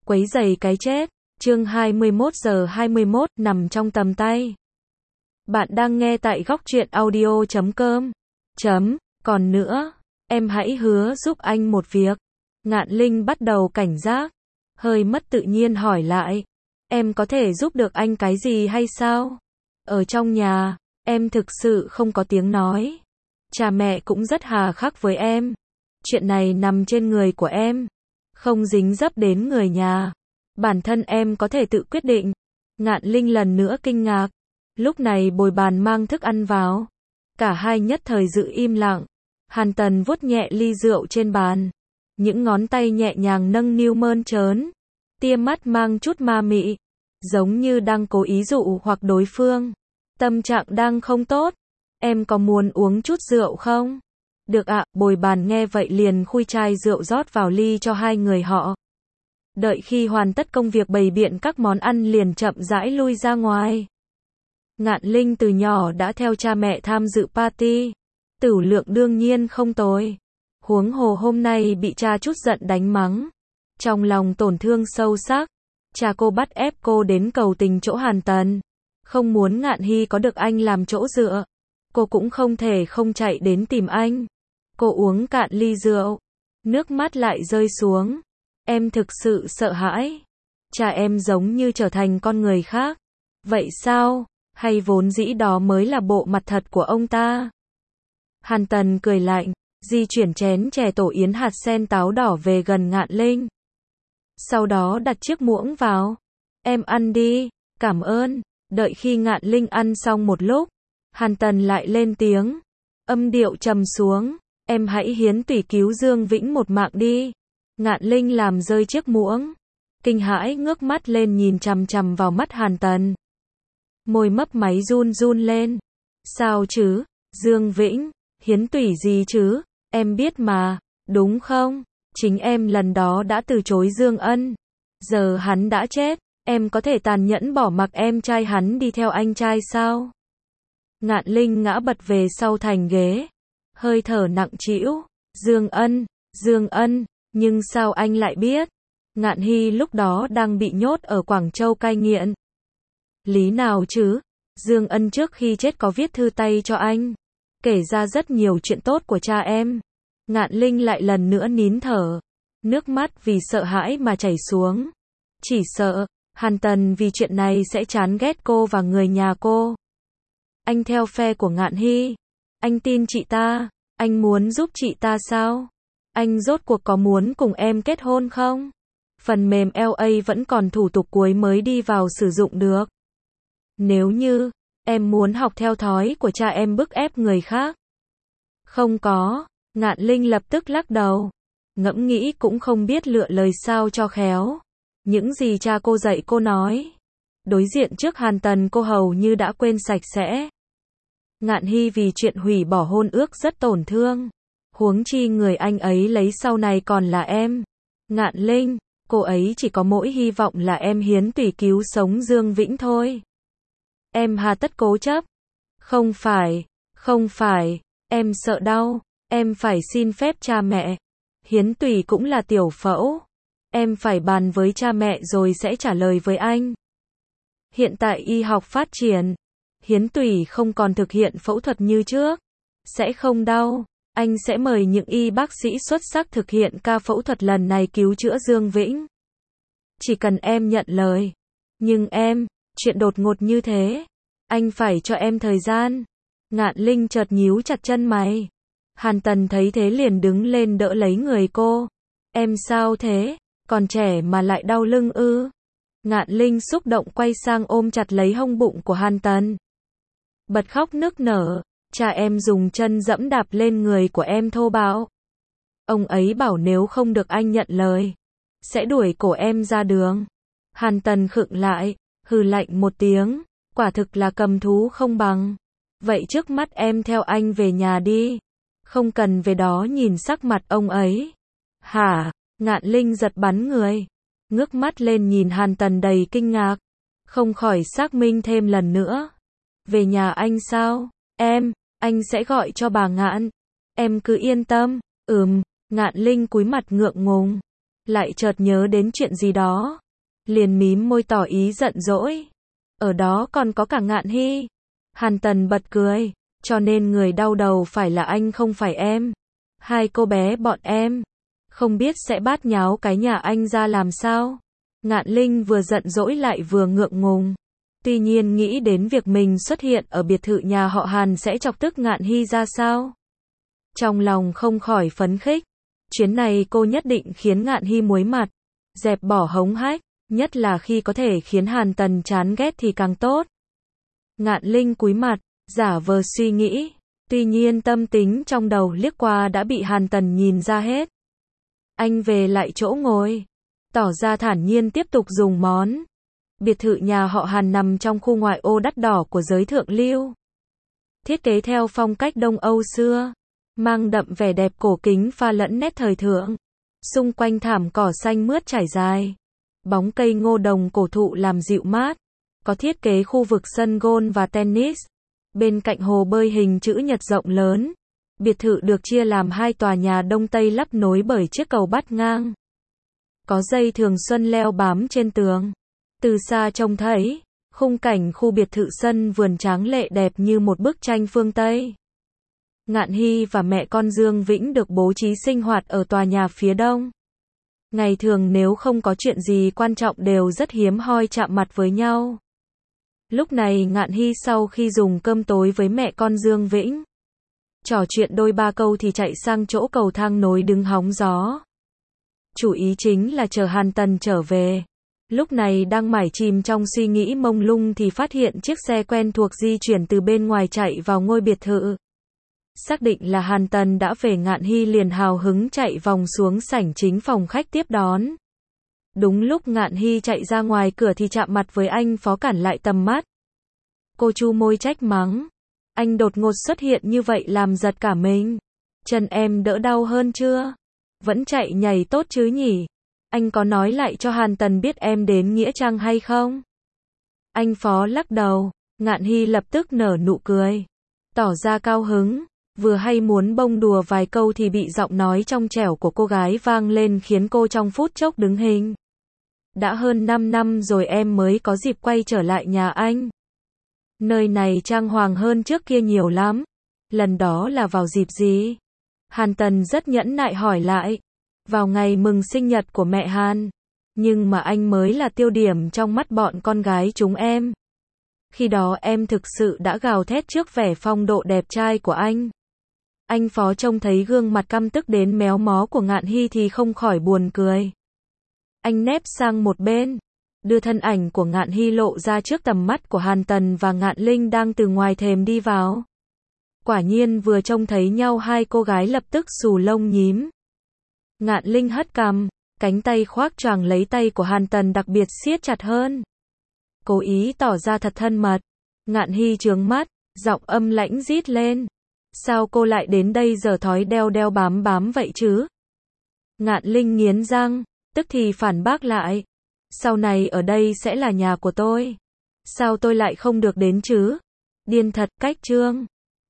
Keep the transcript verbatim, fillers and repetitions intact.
Quấy rầy cái chết. Chương hai mươi mốt giờ hai mươi mốt, nằm trong tầm tay. Bạn đang nghe tại góc truyện audio chấm com. Chấm, còn nữa, em hãy hứa giúp anh một việc. Ngạn Linh bắt đầu cảnh giác, hơi mất tự nhiên hỏi lại. Em có thể giúp được anh cái gì hay sao? Ở trong nhà, em thực sự không có tiếng nói. Cha mẹ cũng rất hà khắc với em. Chuyện này nằm trên người của em, không dính dấp đến người nhà. Bản thân em có thể tự quyết định. Ngạn Linh lần nữa kinh ngạc. Lúc này Bồi Bàn mang thức ăn vào. Cả hai nhất thời giữ im lặng. Hàn Tần vuốt nhẹ ly rượu trên bàn. Những ngón tay nhẹ nhàng nâng niu mơn trớn. Tia mắt mang chút ma mị. Giống như đang cố ý dụ hoặc đối phương. Tâm trạng đang không tốt. Em có muốn uống chút rượu không? Được ạ, Bồi Bàn nghe vậy liền khui chai rượu rót vào ly cho hai người họ. Đợi khi hoàn tất công việc bày biện các món ăn liền chậm rãi lui ra ngoài. Ngạn Linh từ nhỏ đã theo cha mẹ tham dự party. Tửu lượng đương nhiên không tồi. Huống hồ hôm nay bị cha chút giận đánh mắng. Trong lòng tổn thương sâu sắc. Cha cô bắt ép cô đến cầu tình chỗ Hàn Tần. Không muốn Ngạn Hy có được anh làm chỗ dựa. Cô cũng không thể không chạy đến tìm anh. Cô uống cạn ly rượu. Nước mắt lại rơi xuống. Em thực sự sợ hãi. Cha em giống như trở thành con người khác. Vậy sao? Hay vốn dĩ đó mới là bộ mặt thật của ông ta? Hàn Tần cười lạnh, di chuyển chén chè tổ yến hạt sen táo đỏ về gần Ngạn Linh. Sau đó đặt chiếc muỗng vào. Em ăn đi, cảm ơn. Đợi khi Ngạn Linh ăn xong một lúc, Hàn Tần lại lên tiếng. Âm điệu trầm xuống. Em hãy hiến tủy cứu Dương Vĩnh một mạng đi. Ngạn Linh làm rơi chiếc muỗng. Kinh hãi ngước mắt lên nhìn chằm chằm vào mắt Hàn Tần. Môi mấp máy run run lên. Sao chứ? Dương Vĩnh, hiến tủy gì chứ? Em biết mà, đúng không? Chính em lần đó đã từ chối Dương Ân. Giờ hắn đã chết, em có thể tàn nhẫn bỏ mặc em trai hắn đi theo anh trai sao? Ngạn Linh ngã bật về sau thành ghế. Hơi thở nặng trĩu. Dương Ân, Dương Ân, nhưng sao anh lại biết? Ngạn Hy lúc đó đang bị nhốt ở Quảng Châu cai nghiện. Lý nào chứ? Dương Ân trước khi chết có viết thư tay cho anh. Kể ra rất nhiều chuyện tốt của cha em. Ngạn Linh lại lần nữa nín thở. Nước mắt vì sợ hãi mà chảy xuống. Chỉ sợ, Hàn Tần vì chuyện này sẽ chán ghét cô và người nhà cô. Anh theo phe của Ngạn Hy. Anh tin chị ta. Anh muốn giúp chị ta sao? Anh rốt cuộc có muốn cùng em kết hôn không? Phần mềm lờ a vẫn còn thủ tục cuối mới đi vào sử dụng được. Nếu như, em muốn học theo thói của cha em bức ép người khác. Không có, Ngạn Linh lập tức lắc đầu. Ngẫm nghĩ cũng không biết lựa lời sao cho khéo. Những gì cha cô dạy cô nói. Đối diện trước Hàn Tần cô hầu như đã quên sạch sẽ. Ngạn Hy vì chuyện hủy bỏ hôn ước rất tổn thương. Huống chi người anh ấy lấy sau này còn là em. Ngạn Linh, cô ấy chỉ có mỗi hy vọng là em hiến tủy cứu sống Dương Vĩnh thôi. Em hà tất cố chấp. Không phải, không phải, em sợ đau. Em phải xin phép cha mẹ. Hiến tủy cũng là tiểu phẫu. Em phải bàn với cha mẹ rồi sẽ trả lời với anh. Hiện tại y học phát triển. Hiến tủy không còn thực hiện phẫu thuật như trước. Sẽ không đau. Anh sẽ mời những y bác sĩ xuất sắc thực hiện ca phẫu thuật lần này cứu chữa Dương Vĩnh. Chỉ cần em nhận lời. Nhưng em, chuyện đột ngột như thế. Anh phải cho em thời gian. Ngạn Linh chợt nhíu chặt chân mày. Hàn Tần thấy thế liền đứng lên đỡ lấy người cô. Em sao thế? Còn trẻ mà lại đau lưng ư? Ngạn Linh xúc động quay sang ôm chặt lấy hông bụng của Hàn Tần. Bật khóc nức nở. Cha em dùng chân dẫm đạp lên người của em thô bạo. Ông ấy bảo nếu không được anh nhận lời, sẽ đuổi cổ em ra đường. Hàn Tần khựng lại, hừ lạnh một tiếng, quả thực là cầm thú không bằng. Vậy trước mắt em theo anh về nhà đi. Không cần về đó nhìn sắc mặt ông ấy. Hả? Ngạn Linh giật bắn người. Ngước mắt lên nhìn Hàn Tần đầy kinh ngạc. Không khỏi xác minh thêm lần nữa. Về nhà anh sao? Em, anh sẽ gọi cho bà Ngạn. Em cứ yên tâm. Ừm, Ngạn Linh cúi mặt ngượng ngùng. lại chợt nhớ đến chuyện gì đó. Liền mím môi tỏ ý giận dỗi. Ở đó còn có cả Ngạn Hy. Hàn Tần bật cười. Cho nên người đau đầu phải là anh không phải em. Hai cô bé bọn em. Không biết sẽ bát nháo cái nhà anh ra làm sao. Ngạn Linh vừa giận dỗi lại vừa ngượng ngùng. Tuy nhiên nghĩ đến việc mình xuất hiện ở biệt thự nhà họ Hàn sẽ chọc tức Ngạn Hy ra sao. Trong lòng không khỏi phấn khích. Chuyến này cô nhất định khiến Ngạn Hy muối mặt. Dẹp bỏ hống hách. Nhất là khi có thể khiến Hàn Tần chán ghét thì càng tốt. Ngạn Linh cúi mặt, giả vờ suy nghĩ. Tuy nhiên tâm tính trong đầu liếc qua đã bị Hàn Tần nhìn ra hết. Anh về lại chỗ ngồi. Tỏ ra thản nhiên tiếp tục dùng món. Biệt thự nhà họ Hàn nằm trong khu ngoại ô đắt đỏ của giới thượng lưu. Thiết kế theo phong cách Đông Âu xưa. Mang đậm vẻ đẹp cổ kính pha lẫn nét thời thượng. Xung quanh thảm cỏ xanh mướt trải dài. Bóng cây ngô đồng cổ thụ làm dịu mát. Có thiết kế khu vực sân golf và tennis. Bên cạnh hồ bơi hình chữ nhật rộng lớn. Biệt thự được chia làm hai tòa nhà đông tây lắp nối bởi chiếc cầu bắt ngang. Có dây thường xuân leo bám trên tường. Từ xa trông thấy, khung cảnh khu biệt thự sân vườn tráng lệ đẹp như một bức tranh phương Tây. Ngạn Hy và mẹ con Dương Vĩnh được bố trí sinh hoạt ở tòa nhà phía đông. Ngày thường nếu không có chuyện gì quan trọng đều rất hiếm hoi chạm mặt với nhau. Lúc này Ngạn Hy sau khi dùng cơm tối với mẹ con Dương Vĩnh, trò chuyện đôi ba câu thì chạy sang chỗ cầu thang nối đứng hóng gió. Chủ ý chính là chờ Hàn Tần trở về. Lúc này đang mải chìm trong suy nghĩ mông lung thì phát hiện chiếc xe quen thuộc di chuyển từ bên ngoài chạy vào ngôi biệt thự. Xác định là Hàn Tần đã về, Ngạn Hy liền hào hứng chạy vòng xuống sảnh chính phòng khách tiếp đón. Đúng lúc Ngạn Hy chạy ra ngoài cửa thì chạm mặt với anh phó cản lại tầm mắt. Cô chu môi trách mắng. Anh đột ngột xuất hiện như vậy làm giật cả mình. Chân em đỡ đau hơn chưa? Vẫn chạy nhảy tốt chứ nhỉ? Anh có nói lại cho Hàn Tần biết em đến Nghĩa Trang hay không? Anh phó lắc đầu. Ngạn Hy lập tức nở nụ cười. Tỏ ra cao hứng. Vừa hay muốn bông đùa vài câu thì bị giọng nói trong trẻo của cô gái vang lên khiến cô trong phút chốc đứng hình. Đã hơn năm năm rồi em mới có dịp quay trở lại nhà anh. Nơi này trang hoàng hơn trước kia nhiều lắm. Lần đó là vào dịp gì? Hàn Tần rất nhẫn nại hỏi lại. Vào ngày mừng sinh nhật của mẹ Hàn. Nhưng mà anh mới là tiêu điểm trong mắt bọn con gái chúng em. Khi đó em thực sự đã gào thét trước vẻ phong độ đẹp trai của anh. Anh phó trông thấy gương mặt căm tức đến méo mó của Ngạn Hy thì không khỏi buồn cười. Anh nép sang một bên, đưa thân ảnh của Ngạn Hy lộ ra trước tầm mắt của Hàn Tần và Ngạn Linh đang từ ngoài thềm đi vào. Quả nhiên vừa trông thấy nhau hai cô gái lập tức xù lông nhím. Ngạn Linh hất cằm, cánh tay khoác choàng lấy tay của Hàn Tần đặc biệt siết chặt hơn. Cố ý tỏ ra thật thân mật. Ngạn Hy trướng mắt, giọng âm lãnh rít lên. Sao cô lại đến đây giờ thói đeo đeo bám bám vậy chứ? Ngạn Linh nghiến răng, tức thì phản bác lại. Sau này ở đây sẽ là nhà của tôi. Sao tôi lại không được đến chứ? Điên thật, cách trương.